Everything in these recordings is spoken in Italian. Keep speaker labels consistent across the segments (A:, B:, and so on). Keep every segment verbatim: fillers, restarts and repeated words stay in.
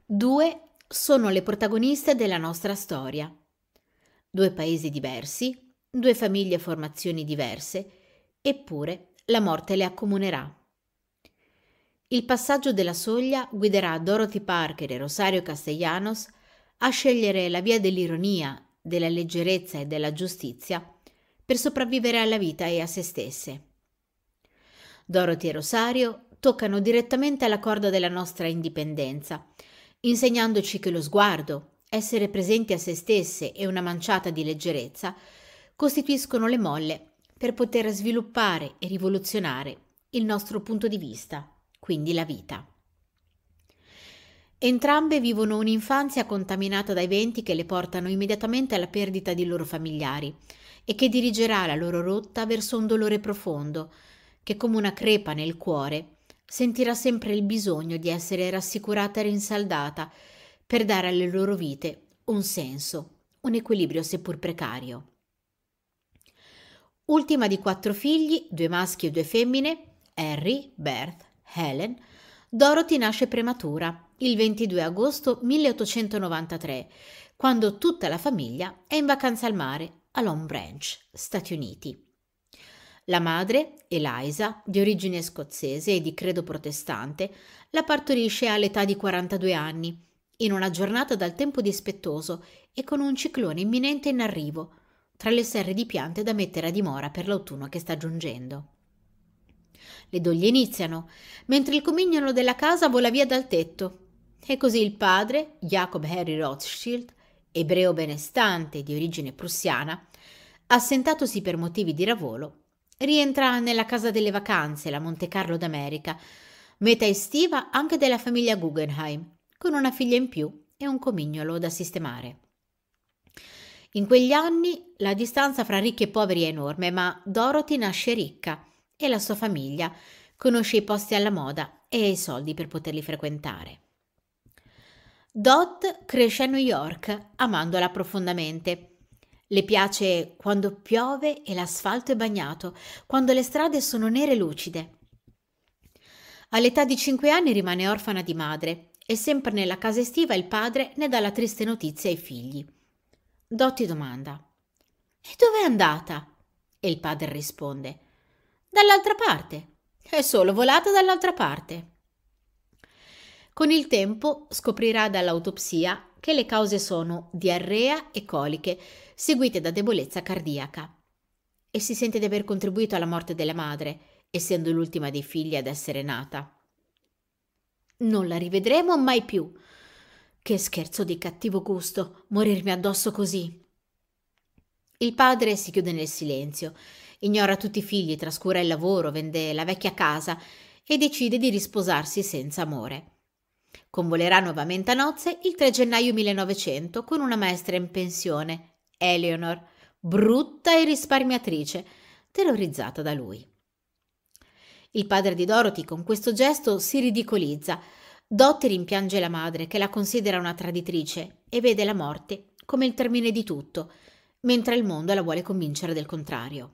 A: Due sono le protagoniste della nostra storia. Due paesi diversi, due famiglie e formazioni diverse, eppure la morte le accomunerà. Il passaggio della soglia guiderà Dorothy Parker e Rosario Castellanos a scegliere la via dell'ironia, della leggerezza e della giustizia per sopravvivere alla vita e a se stesse. Dorothy e Rosario toccano direttamente alla corda della nostra indipendenza, insegnandoci che lo sguardo, essere presenti a se stesse e una manciata di leggerezza costituiscono le molle per poter sviluppare e rivoluzionare il nostro punto di vista, quindi la vita. Entrambe vivono un'infanzia contaminata da eventi che le portano immediatamente alla perdita di loro familiari e che dirigerà la loro rotta verso un dolore profondo che, come una crepa nel cuore, sentirà sempre il bisogno di essere rassicurata e rinsaldata per dare alle loro vite un senso, un equilibrio seppur precario. Ultima di quattro figli, due maschi e due femmine, Harry, Beth, Helen, Dorothy nasce prematura il ventidue agosto milleottocentonovantatré, quando tutta la famiglia è in vacanza al mare a Long Branch, Stati Uniti. La madre, Eliza, di origine scozzese e di credo protestante, la partorisce all'età di quarantadue anni, in una giornata dal tempo dispettoso e con un ciclone imminente in arrivo, tra le serre di piante da mettere a dimora per l'autunno che sta giungendo. Le doglie iniziano, mentre il comignolo della casa vola via dal tetto, e così il padre, Jacob Harry Rothschild, ebreo benestante di origine prussiana, assentatosi per motivi di lavoro, rientra nella casa delle vacanze, la Monte Carlo d'America, meta estiva anche della famiglia Guggenheim, con una figlia in più e un comignolo da sistemare. In quegli anni la distanza fra ricchi e poveri è enorme, ma Dorothy nasce ricca e la sua famiglia conosce i posti alla moda e i soldi per poterli frequentare. Dot cresce a New York, amandola profondamente. Le piace quando piove e l'asfalto è bagnato, quando le strade sono nere e lucide. All'età di cinque anni rimane orfana di madre e sempre nella casa estiva il padre ne dà la triste notizia ai figli. Dottie domanda: «E dove è andata?» E il padre risponde: «Dall'altra parte. È solo volata dall'altra parte». Con il tempo scoprirà dall'autopsia che le cause sono diarrea e coliche, seguite da debolezza cardiaca. E si sente di aver contribuito alla morte della madre, essendo l'ultima dei figli ad essere nata. Non la rivedremo mai più. Che scherzo di cattivo gusto, morirmi addosso così. Il padre si chiude nel silenzio, ignora tutti i figli, trascura il lavoro, vende la vecchia casa e decide di risposarsi senza amore. Convolerà nuovamente a nozze il tre gennaio millenovecento con una maestra in pensione, Eleanor, brutta e risparmiatrice, terrorizzata da lui. Il padre di Dorothy con questo gesto si ridicolizza. Dot rimpiange la madre che la considera una traditrice e vede la morte come il termine di tutto, mentre il mondo la vuole convincere del contrario.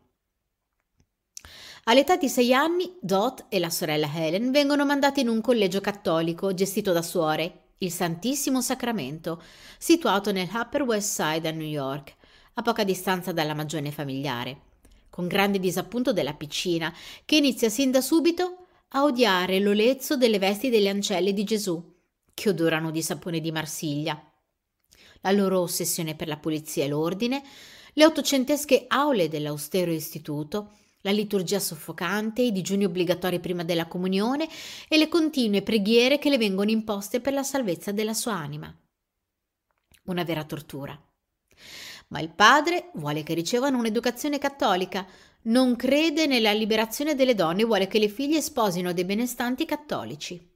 A: All'età di sei anni, Dot e la sorella Helen vengono mandate in un collegio cattolico gestito da suore, il Santissimo Sacramento, situato nel Upper West Side a New York, a poca distanza dalla magione familiare, con grande disappunto della piccina, che inizia sin da subito a odiare l'olezzo delle vesti delle ancelle di Gesù, che odorano di sapone di Marsiglia, la loro ossessione per la pulizia e l'ordine, le ottocentesche aule dell'austero istituto, la liturgia soffocante, i digiuni obbligatori prima della comunione e le continue preghiere che le vengono imposte per la salvezza della sua anima. Una vera tortura. Ma il padre vuole che ricevano un'educazione cattolica, non crede nella liberazione delle donne e vuole che le figlie sposino dei benestanti cattolici.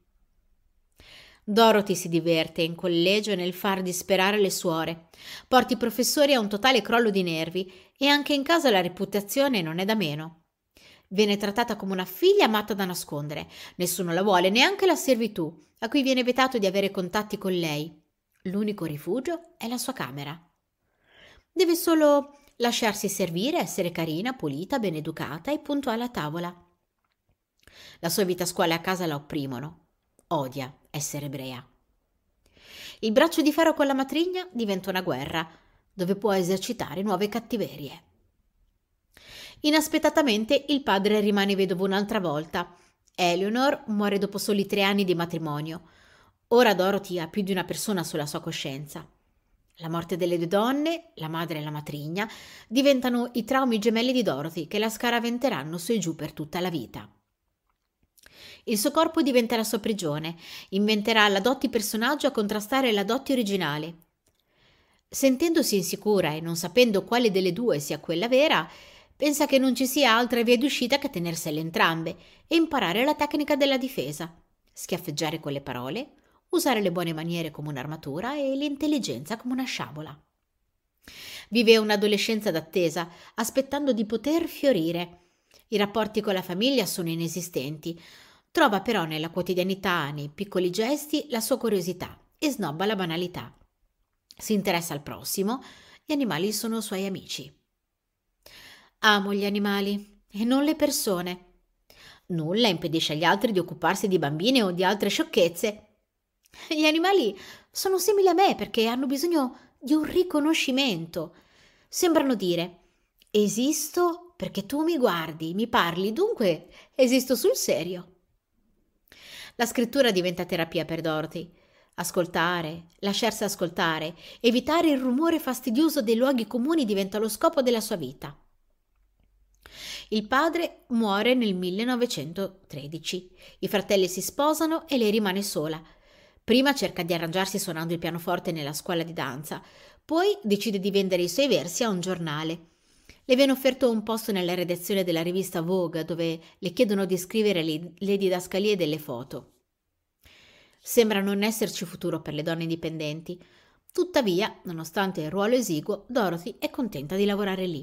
A: Dorothy si diverte in collegio nel far disperare le suore, porta i professori a un totale crollo di nervi e anche in casa la reputazione non è da meno. Viene trattata come una figlia amata da nascondere, nessuno la vuole, neanche la servitù, a cui viene vietato di avere contatti con lei. L'unico rifugio è la sua camera. Deve solo lasciarsi servire, essere carina, pulita, ben educata e puntuale a tavola. La sua vita a scuola e a casa la opprimono. Odia essere ebrea. Il braccio di ferro con la matrigna diventa una guerra, dove può esercitare nuove cattiverie. Inaspettatamente il padre rimane vedovo un'altra volta. Eleanor muore dopo soli tre anni di matrimonio. Ora Dorothy ha più di una persona sulla sua coscienza. La morte delle due donne, la madre e la matrigna, diventano i traumi gemelli di Dorothy che la scaraventeranno su e giù per tutta la vita. Il suo corpo diventa la sua prigione, inventerà la Dottie personaggio a contrastare la Dottie originale. Sentendosi insicura e non sapendo quale delle due sia quella vera, pensa che non ci sia altra via d'uscita che tenersele entrambe e imparare la tecnica della difesa, schiaffeggiare con le parole, usare le buone maniere come un'armatura e l'intelligenza come una sciabola. Vive un'adolescenza d'attesa, aspettando di poter fiorire. I rapporti con la famiglia sono inesistenti. Trova però nella quotidianità, nei piccoli gesti, la sua curiosità e snobba la banalità. Si interessa al prossimo, gli animali sono suoi amici. Amo gli animali e non le persone. Nulla impedisce agli altri di occuparsi di bambine o di altre sciocchezze. Gli animali sono simili a me perché hanno bisogno di un riconoscimento. Sembrano dire: esisto perché tu mi guardi, mi parli, dunque esisto sul serio. La scrittura diventa terapia per Dorothy. Ascoltare, lasciarsi ascoltare, evitare il rumore fastidioso dei luoghi comuni diventa lo scopo della sua vita. Il padre muore nel millenovecentotredici. I fratelli si sposano e lei rimane sola. Prima cerca di arrangiarsi suonando il pianoforte nella scuola di danza, poi decide di vendere i suoi versi a un giornale. Le viene offerto un posto nella redazione della rivista Vogue, dove le chiedono di scrivere le, le didascalie delle foto. Sembra non esserci futuro per le donne indipendenti. Tuttavia, nonostante il ruolo esiguo, Dorothy è contenta di lavorare lì.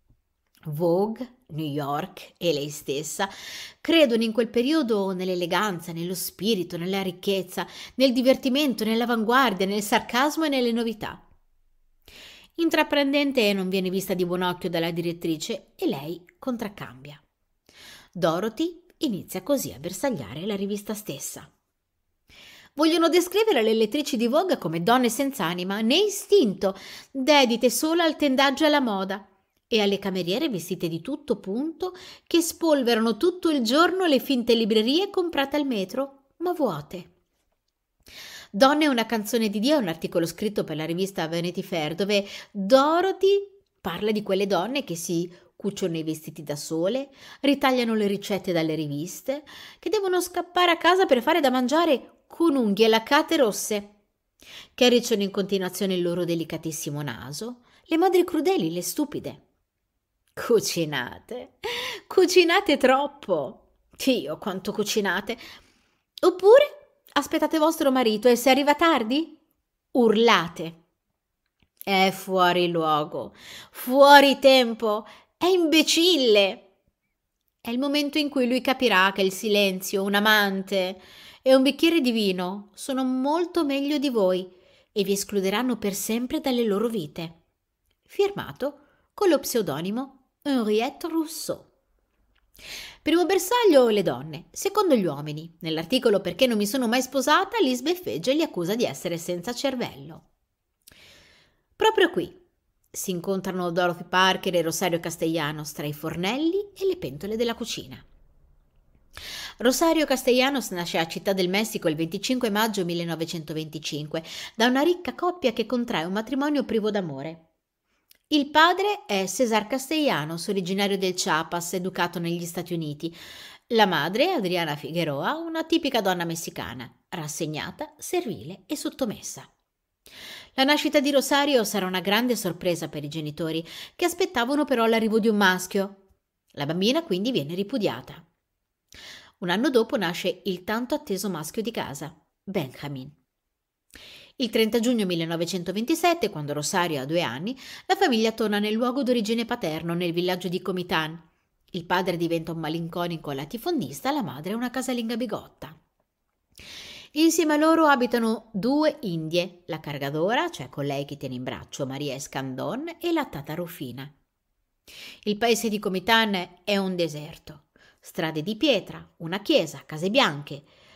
A: Vogue, New York e lei stessa credono in quel periodo nell'eleganza, nello spirito, nella ricchezza, nel divertimento, nell'avanguardia, nel sarcasmo e nelle novità. Intraprendente non viene vista di buon occhio dalla direttrice e lei contraccambia. Dorothy inizia così a bersagliare la rivista stessa. Vogliono descrivere le lettrici di Vogue come donne senza anima né istinto, dedite solo al tendaggio e alla moda, e alle cameriere vestite di tutto punto che spolverano tutto il giorno le finte librerie comprate al metro, ma vuote. Donne è una canzone di Dio è un articolo scritto per la rivista Vanity Fair dove Dorothy parla di quelle donne che si cuciono i vestiti da sole, ritagliano le ricette dalle riviste, che devono scappare a casa per fare da mangiare con unghie laccate rosse, che arricciano in continuazione il loro delicatissimo naso, le madri crudeli, le stupide. Cucinate, cucinate troppo. Dio, quanto cucinate. Oppure aspettate vostro marito e se arriva tardi, urlate. È fuori luogo, fuori tempo, è imbecille. È il momento in cui lui capirà che il silenzio, un amante e un bicchiere di vino sono molto meglio di voi e vi escluderanno per sempre dalle loro vite. Firmato con lo pseudonimo Henriette Rousseau. Primo bersaglio le donne, secondo gli uomini. Nell'articolo Perché non mi sono mai sposata, li sbeffeggia e li accusa di essere senza cervello. Proprio qui si incontrano Dorothy Parker e Rosario Castellanos tra i fornelli e le pentole della cucina. Rosario Castellanos nasce a Città del Messico il venticinque maggio millenovecentoventicinque da una ricca coppia che contrae un matrimonio privo d'amore. Il padre è César Castellanos, originario del Chiapas, educato negli Stati Uniti. La madre, Adriana Figueroa, una tipica donna messicana, rassegnata, servile e sottomessa. La nascita di Rosario sarà una grande sorpresa per i genitori, che aspettavano però l'arrivo di un maschio. La bambina quindi viene ripudiata. Un anno dopo nasce il tanto atteso maschio di casa, Benjamin. Il trenta giugno millenovecentoventisette, quando Rosario ha due anni, la famiglia torna nel luogo d'origine paterno, nel villaggio di Comitán. Il padre diventa un malinconico latifondista, la madre una casalinga bigotta. Insieme a loro abitano due indie, la cargadora, cioè colei che tiene in braccio Maria Escandón, e la tata Rufina. Il paese di Comitán è un deserto. Strade di pietra, una chiesa, case bianche.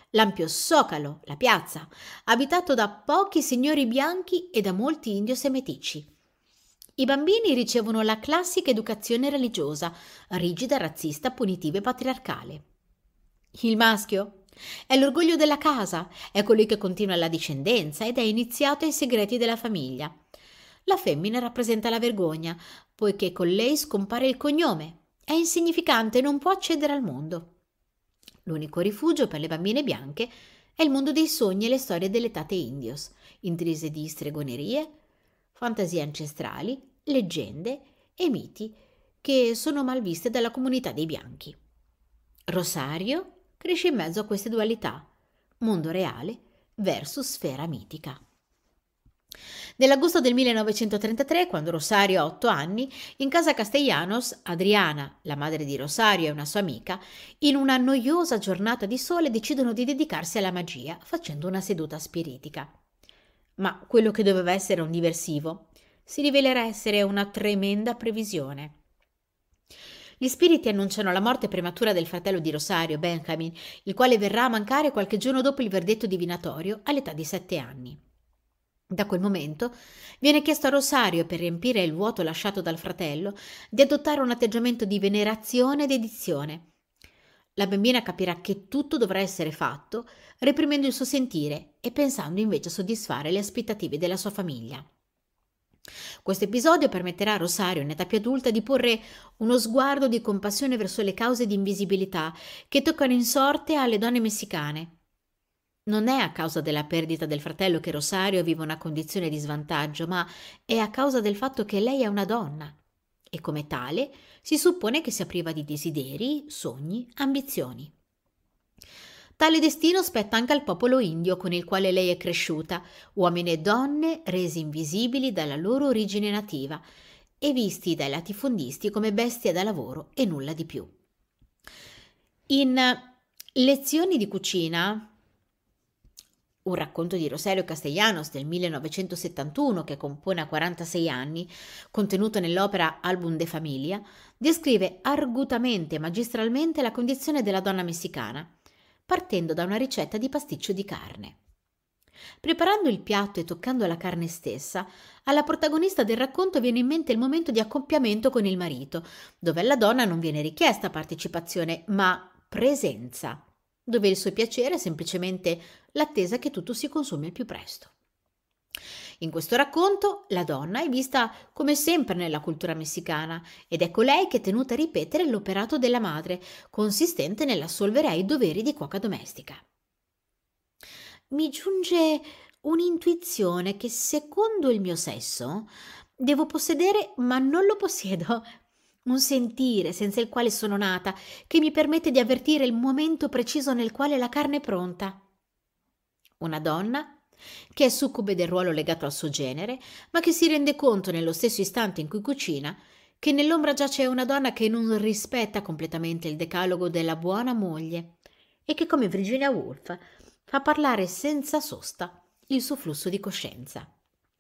A: l'ampio Zocalo, la piazza, abitato da pochi signori bianchi e da molti indio semetici. I bambini ricevono la classica educazione religiosa, rigida, razzista, punitiva e patriarcale. Il maschio è l'orgoglio della casa, è colui che continua la discendenza ed è iniziato ai segreti della famiglia. La femmina rappresenta la vergogna, poiché con lei scompare il cognome, è insignificante e non può accedere al mondo. L'unico rifugio per le bambine bianche è il mondo dei sogni e le storie delle tate indios, intrise di stregonerie, fantasie ancestrali, leggende e miti che sono mal viste dalla comunità dei bianchi. Rosario cresce in mezzo a queste dualità, mondo reale versus sfera mitica. Nell'agosto del millenovecentotrentatré, quando Rosario ha otto anni, in casa Castellanos, Adriana, la madre di Rosario e una sua amica, in una noiosa giornata di sole decidono di dedicarsi alla magia, facendo una seduta spiritica. Ma quello che doveva essere un diversivo si rivelerà essere una tremenda previsione. Gli spiriti annunciano la morte prematura del fratello di Rosario, Benjamin, il quale verrà a mancare qualche giorno dopo il verdetto divinatorio all'età di sette anni. Da quel momento viene chiesto a Rosario, per riempire il vuoto lasciato dal fratello, di adottare un atteggiamento di venerazione e dedizione. La bambina capirà che tutto dovrà essere fatto reprimendo il suo sentire e pensando invece a soddisfare le aspettative della sua famiglia. Questo episodio permetterà a Rosario, in età più adulta, di porre uno sguardo di compassione verso le cause di invisibilità che toccano in sorte alle donne messicane. Non è a causa della perdita del fratello che Rosario vive una condizione di svantaggio, ma è a causa del fatto che lei è una donna e come tale si suppone che sia priva di desideri, sogni, ambizioni. Tale destino spetta anche al popolo indio con il quale lei è cresciuta, uomini e donne resi invisibili dalla loro origine nativa e visti dai latifondisti come bestie da lavoro e nulla di più. In Lezioni di cucina, un racconto di Rosario Castellanos del millenovecentosettantuno che compone a quarantasei anni, contenuto nell'opera Album de Familia, descrive argutamente e magistralmente la condizione della donna messicana, partendo da una ricetta di pasticcio di carne. Preparando il piatto e toccando la carne stessa, alla protagonista del racconto viene in mente il momento di accoppiamento con il marito, dove alla donna non viene richiesta partecipazione, ma presenza, dove il suo piacere è semplicemente l'attesa che tutto si consumi al più presto. In questo racconto la donna è vista come sempre nella cultura messicana ed è colei che è tenuta a ripetere l'operato della madre, consistente nell'assolvere ai doveri di cuoca domestica. Mi giunge un'intuizione che secondo il mio sesso devo possedere ma non lo possiedo, un sentire senza il quale sono nata, che mi permette di avvertire il momento preciso nel quale la carne è pronta. Una donna che è succube del ruolo legato al suo genere, ma che si rende conto nello stesso istante in cui cucina che nell'ombra giace una donna che non rispetta completamente il decalogo della buona moglie e che, come Virginia Woolf, fa parlare senza sosta il suo flusso di coscienza.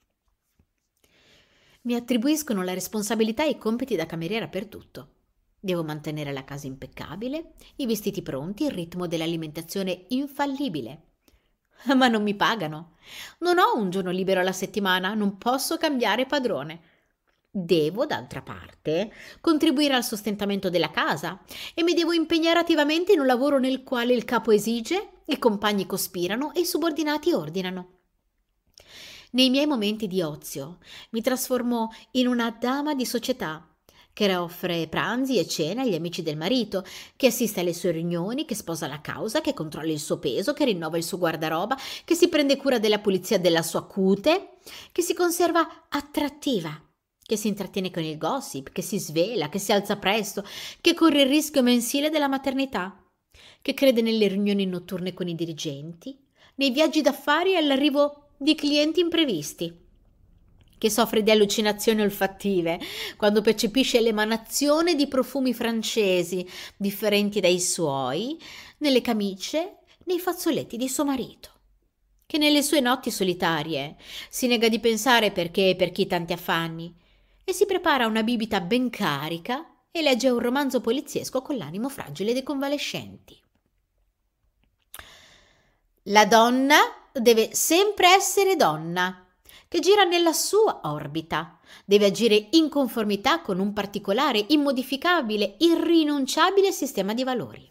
A: Mi attribuiscono la responsabilità e i compiti da cameriera per tutto. Devo mantenere la casa impeccabile, i vestiti pronti, il ritmo dell'alimentazione infallibile. Ma non mi pagano. Non ho un giorno libero alla settimana, non posso cambiare padrone. Devo, d'altra parte, contribuire al sostentamento della casa e mi devo impegnare attivamente in un lavoro nel quale il capo esige, i compagni cospirano e i subordinati ordinano. Nei miei momenti di ozio mi trasformo in una dama di società che offre pranzi e cene agli amici del marito, che assiste alle sue riunioni, che sposa la causa, che controlla il suo peso, che rinnova il suo guardaroba, che si prende cura della pulizia della sua cute, che si conserva attrattiva, che si intrattiene con il gossip, che si svela, che si alza presto, che corre il rischio mensile della maternità, che crede nelle riunioni notturne con i dirigenti, nei viaggi d'affari e all'arrivo di clienti imprevisti, che soffre di allucinazioni olfattive quando percepisce l'emanazione di profumi francesi differenti dai suoi nelle camicie, nei fazzoletti di suo marito, che nelle sue notti solitarie si nega di pensare perché e per chi tanti affanni e si prepara una bibita ben carica e legge un romanzo poliziesco con l'animo fragile dei convalescenti. La donna deve sempre essere donna, che gira nella sua orbita, deve agire in conformità con un particolare, immodificabile, irrinunciabile sistema di valori.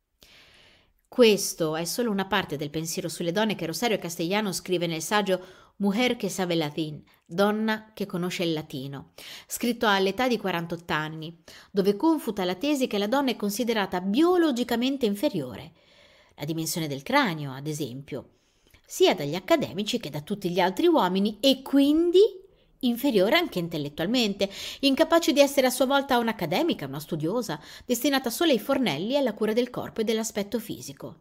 A: Questo è solo una parte del pensiero sulle donne che Rosario Castellano scrive nel saggio Mujer que sabe latín, donna che conosce il latino, scritto all'età di quarantotto anni, dove confuta la tesi che la donna è considerata biologicamente inferiore, la dimensione del cranio, ad esempio, sia dagli accademici che da tutti gli altri uomini e quindi inferiore anche intellettualmente, incapace di essere a sua volta un'accademica, una studiosa, destinata solo ai fornelli e alla cura del corpo e dell'aspetto fisico.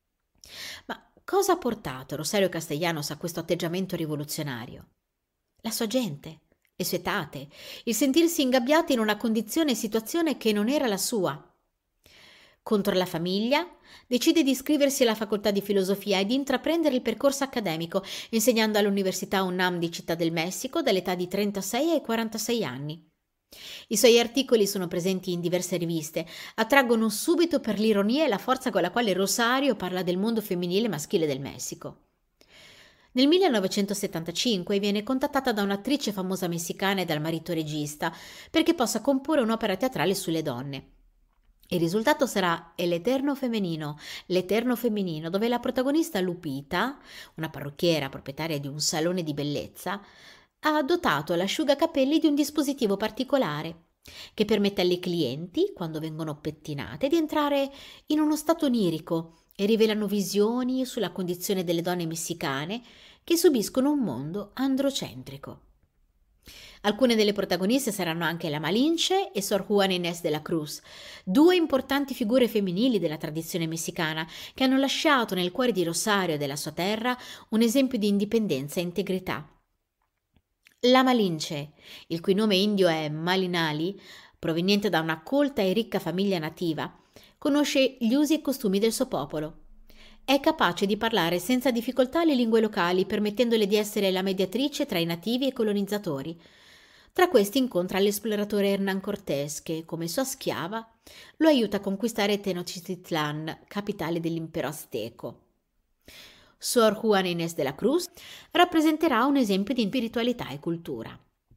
A: Ma cosa ha portato Rosario Castellanos a questo atteggiamento rivoluzionario? La sua gente, le sue tate, il sentirsi ingabbiati in una condizione e situazione che non era la sua. Contro la famiglia, decide di iscriversi alla facoltà di filosofia e di intraprendere il percorso accademico, insegnando all'Università UNAM di Città del Messico dall'età di trentasei ai quarantasei anni. I suoi articoli sono presenti in diverse riviste, attraggono subito per l'ironia e la forza con la quale Rosario parla del mondo femminile e maschile del Messico. Nel millenovecentosettantacinque viene contattata da un'attrice famosa messicana e dal marito regista perché possa comporre un'opera teatrale sulle donne. Il risultato sarà El Eterno Femenino, l'Eterno Femminino, dove la protagonista Lupita, una parrucchiera proprietaria di un salone di bellezza, ha dotato l'asciugacapelli di un dispositivo particolare che permette alle clienti, quando vengono pettinate, di entrare in uno stato onirico e rivelano visioni sulla condizione delle donne messicane che subiscono un mondo androcentrico. Alcune delle protagoniste saranno anche la Malinche e Sor Juana Inés de la Cruz, due importanti figure femminili della tradizione messicana che hanno lasciato nel cuore di Rosario e della sua terra un esempio di indipendenza e integrità. La Malinche, il cui nome indio è Malinali, proveniente da una colta e ricca famiglia nativa, conosce gli usi e costumi del suo popolo. È capace di parlare senza difficoltà le lingue locali, permettendole di essere la mediatrice tra i nativi e i colonizzatori. Tra questi incontra l'esploratore Hernán Cortés che, come sua schiava, lo aiuta a conquistare Tenochtitlan, capitale dell'impero azteco. Sor Juana Inés de la Cruz rappresenterà un esempio di spiritualità e cultura.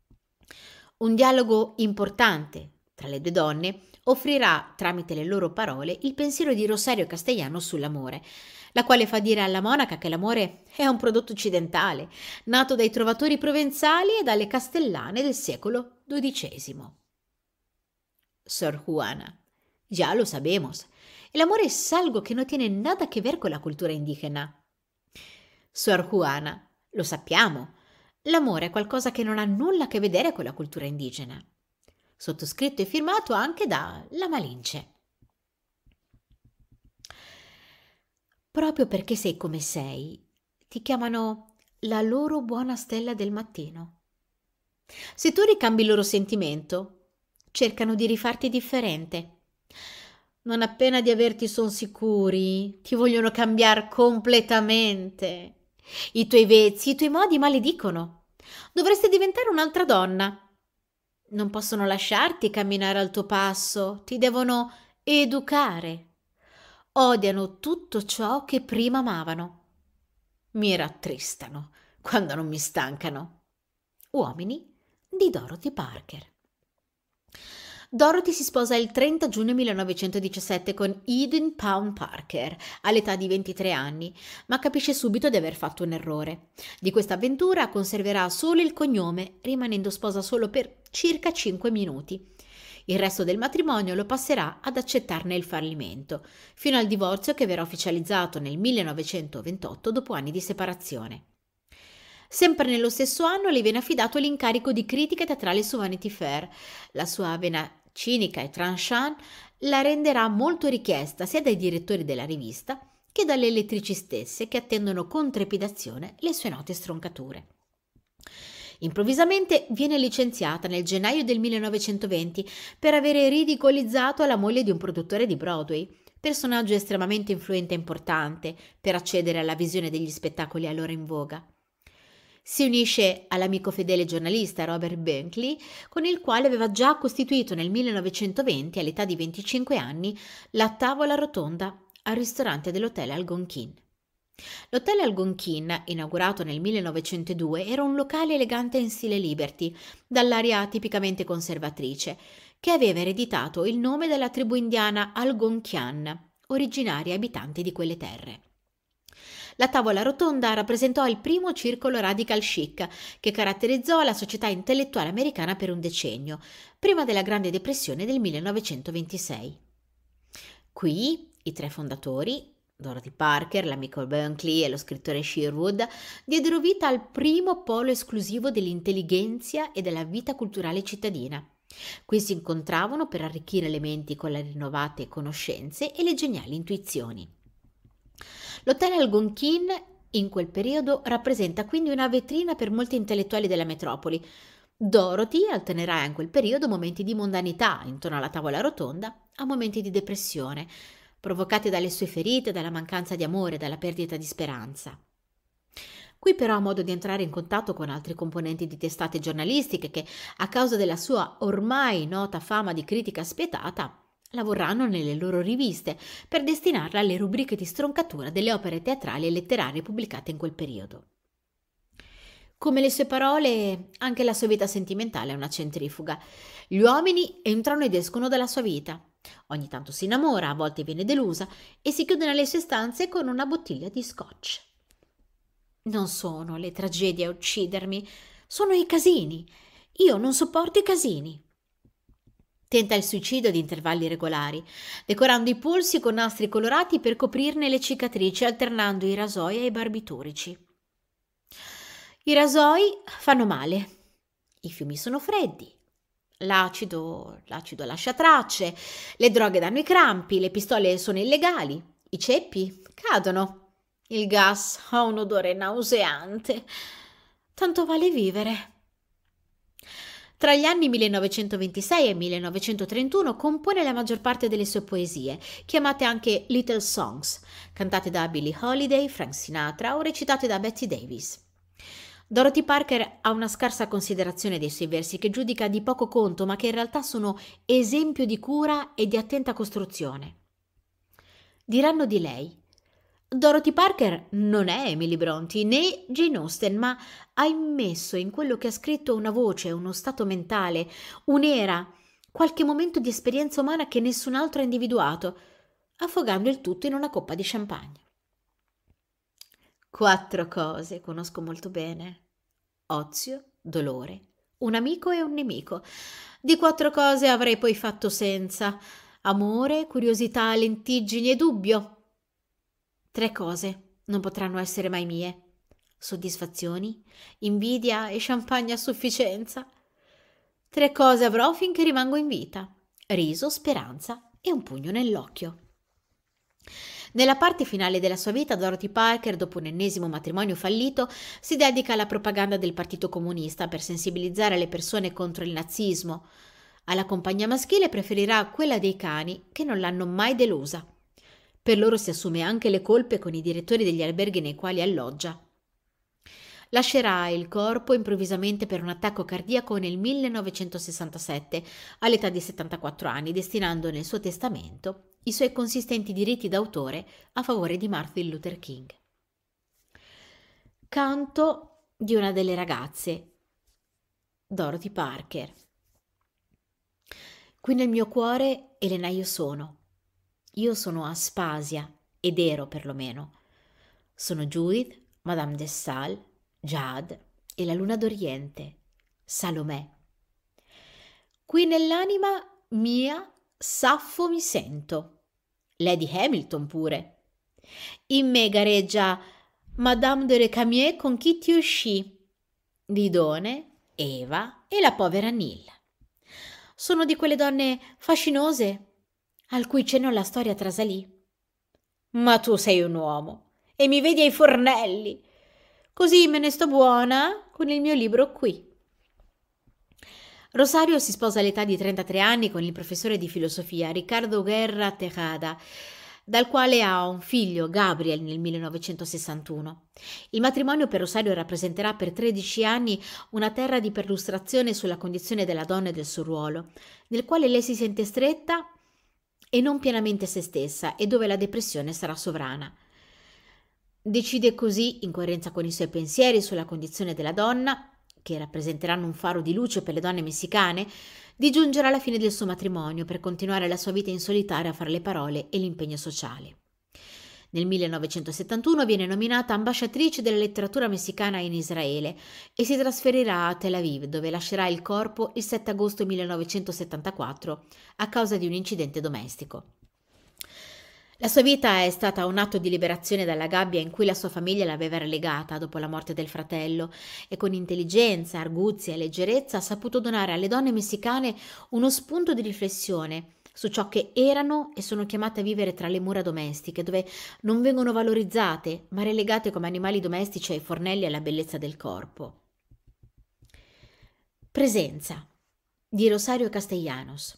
A: Un dialogo importante tra le due donne offrirà, tramite le loro parole, il pensiero di Rosario Castellano sull'amore, la quale fa dire alla monaca che l'amore è un prodotto occidentale, nato dai trovatori provenzali e dalle castellane del secolo dodicesimo. Sor Juana: ya lo sabemos, el amor es algo que no tiene nada que ver con la cultura indígena. Sor Juana: lo sappiamo, l'amore è qualcosa che non ha nulla a che vedere con la cultura indigena. Sottoscritto e firmato anche da La Malinche. Proprio perché sei come sei, ti chiamano la loro buona stella del mattino. Se tu ricambi il loro sentimento, cercano di rifarti differente. Non appena di averti son sicuri, ti vogliono cambiare completamente. I tuoi vezzi, i tuoi modi maledicono. Dovresti diventare un'altra donna. Non possono lasciarti camminare al tuo passo, ti devono educare. Odiano tutto ciò che prima amavano. Mi rattristano quando non mi stancano. Uomini di Dorothy Parker. Dorothy si sposa il trenta giugno millenovecentodiciassette con Eden Pound Parker all'età di ventitré anni, ma capisce subito di aver fatto un errore. Di questa avventura conserverà solo il cognome, rimanendo sposa solo per circa cinque minuti. Il resto del matrimonio lo passerà ad accettarne il fallimento, fino al divorzio che verrà ufficializzato nel millenovecentoventotto dopo anni di separazione. Sempre nello stesso anno le viene affidato l'incarico di critica teatrale su Vanity Fair. La sua vena cinica e tranchant la renderà molto richiesta sia dai direttori della rivista che dalle lettrici stesse, che attendono con trepidazione le sue note stroncature. Improvvisamente viene licenziata nel gennaio del millenovecentoventi per avere ridicolizzato la moglie di un produttore di Broadway, personaggio estremamente influente e importante per accedere alla visione degli spettacoli allora in voga. Si unisce all'amico fedele giornalista Robert Bentley, con il quale aveva già costituito nel millenovecentoventi, all'età di venticinque anni, la tavola rotonda al ristorante dell'hotel Algonquin. L'Hotel Algonquin, inaugurato nel millenovecentodue, era un locale elegante in stile Liberty, dall'aria tipicamente conservatrice, che aveva ereditato il nome dalla tribù indiana Algonquian, originari abitanti di quelle terre. La tavola rotonda rappresentò il primo circolo radical chic che caratterizzò la società intellettuale americana per un decennio, prima della Grande Depressione del millenovecentoventisei. Qui i tre fondatori, Dorothy Parker, l'amico Berkeley e lo scrittore Sherwood, diedero vita al primo polo esclusivo dell'intelligenza e della vita culturale cittadina. Qui si incontravano per arricchire le menti con le rinnovate conoscenze e le geniali intuizioni. L'Hotel Algonquin in quel periodo rappresenta quindi una vetrina per molti intellettuali della metropoli. Dorothy alternerà in quel periodo momenti di mondanità intorno alla tavola rotonda a momenti di depressione, provocati dalle sue ferite, dalla mancanza di amore, dalla perdita di speranza. Qui però ha modo di entrare in contatto con altri componenti di testate giornalistiche che, a causa della sua ormai nota fama di critica spietata, lavoreranno nelle loro riviste per destinarla alle rubriche di stroncatura delle opere teatrali e letterarie pubblicate in quel periodo. Come le sue parole, anche la sua vita sentimentale è una centrifuga. Gli uomini entrano ed escono dalla sua vita. Ogni tanto si innamora, a volte viene delusa e si chiude nelle sue stanze con una bottiglia di scotch. Non sono le tragedie a uccidermi, sono i casini. Io non sopporto i casini. Tenta il suicidio ad intervalli regolari, decorando i polsi con nastri colorati per coprirne le cicatrici, alternando i rasoi ai barbiturici. I rasoi fanno male, i fiumi sono freddi, l'acido, l'acido lascia tracce, le droghe danno i crampi, le pistole sono illegali, i ceppi cadono, il gas ha un odore nauseante. Tanto vale vivere. Tra gli anni millenovecentoventisei e millenovecentotrentuno compone la maggior parte delle sue poesie, chiamate anche Little Songs, cantate da Billie Holiday, Frank Sinatra o recitate da Bette Davis. Dorothy Parker ha una scarsa considerazione dei suoi versi che giudica di poco conto, ma che in realtà sono esempio di cura e di attenta costruzione. Diranno di lei: Dorothy Parker non è Emily Brontë né Jane Austen, ma ha immesso in quello che ha scritto una voce, uno stato mentale, un'era, qualche momento di esperienza umana che nessun altro ha individuato, affogando il tutto in una coppa di champagne. Quattro cose conosco molto bene: ozio, dolore, un amico e un nemico. Di quattro cose avrei poi fatto senza: amore, curiosità, lentiggini e dubbio. Tre cose non potranno essere mai mie: soddisfazioni, invidia e champagne a sufficienza. Tre cose avrò finché rimango in vita: riso, speranza e un pugno nell'occhio. Nella parte finale della sua vita, Dorothy Parker, dopo un ennesimo matrimonio fallito, si dedica alla propaganda del Partito Comunista per sensibilizzare le persone contro il nazismo. Alla compagnia maschile preferirà quella dei cani, che non l'hanno mai delusa. Per loro si assume anche le colpe con i direttori degli alberghi nei quali alloggia. Lascerà il corpo improvvisamente per un attacco cardiaco nel millenovecentosessantasette, all'età di settantaquattro anni, destinando nel suo testamento i suoi consistenti diritti d'autore a favore di Martin Luther King. Canto di una delle ragazze, Dorothy Parker. Qui nel mio cuore, Elena, io sono. Io sono Aspasia, ed ero perlomeno. Sono Judith, Madame de Staël, Jade e la luna d'Oriente, Salomè. Qui nell'anima mia, Saffo mi sento. Lady Hamilton pure. In me gareggia Madame de Recamier con Kitty uscì, Didone, Eva e la povera Nilla. Sono di quelle donne fascinose al cui cenno la storia trasalì. Ma tu sei un uomo e mi vedi ai fornelli, così me ne sto buona con il mio libro qui. Rosario si sposa all'età di trentatré anni con il professore di filosofia Ricardo Guerra Tejada, dal quale ha un figlio, Gabriel, nel millenovecentosessantuno. Il matrimonio per Rosario rappresenterà per tredici anni una terra di perlustrazione sulla condizione della donna e del suo ruolo, nel quale lei si sente stretta e non pienamente se stessa e dove la depressione sarà sovrana. Decide così, in coerenza con i suoi pensieri sulla condizione della donna, che rappresenteranno un faro di luce per le donne messicane, di giungere alla fine del suo matrimonio per continuare la sua vita in solitaria a fare le parole e l'impegno sociale. Nel millenovecentosettantuno viene nominata ambasciatrice della letteratura messicana in Israele e si trasferirà a Tel Aviv, dove lascerà il corpo il sette agosto millenovecentosettantaquattro a causa di un incidente domestico. La sua vita è stata un atto di liberazione dalla gabbia in cui la sua famiglia l'aveva relegata dopo la morte del fratello e con intelligenza, arguzia e leggerezza ha saputo donare alle donne messicane uno spunto di riflessione su ciò che erano e sono chiamate a vivere tra le mura domestiche, dove non vengono valorizzate, ma relegate come animali domestici ai fornelli e alla bellezza del corpo. Presenza di Rosario Castellanos.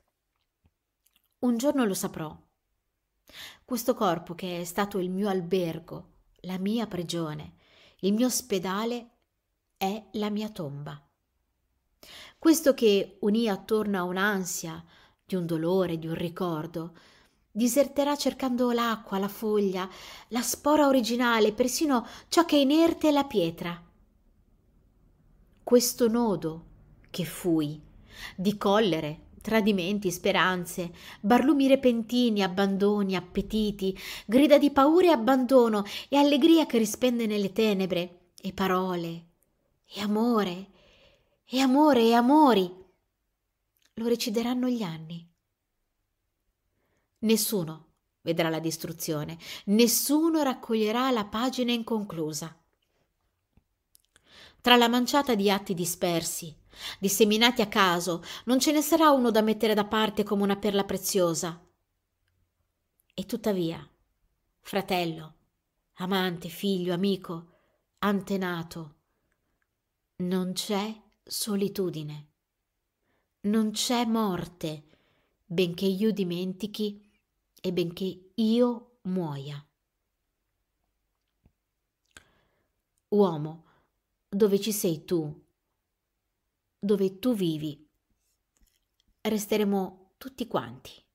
A: Un giorno lo saprò. Questo corpo che è stato il mio albergo, la mia prigione, il mio ospedale, è la mia tomba. Questo che unì attorno a un'ansia, di un dolore, di un ricordo, diserterà cercando l'acqua, la foglia, la spora originale, persino ciò che è inerte è la pietra. Questo nodo che fui, di collere, tradimenti, speranze, barlumi repentini, abbandoni, appetiti, grida di paura e abbandono e allegria che rispende nelle tenebre, e parole, e amore, e amore, e amori. Lo recideranno gli anni. Nessuno vedrà la distruzione, nessuno raccoglierà la pagina inconclusa. Tra la manciata di atti dispersi, disseminati a caso, non ce ne sarà uno da mettere da parte come una perla preziosa. E tuttavia, fratello, amante, figlio, amico, antenato, non c'è solitudine, non c'è morte, benché io dimentichi e benché io muoia. Uomo, dove ci sei tu, dove tu vivi, resteremo tutti quanti.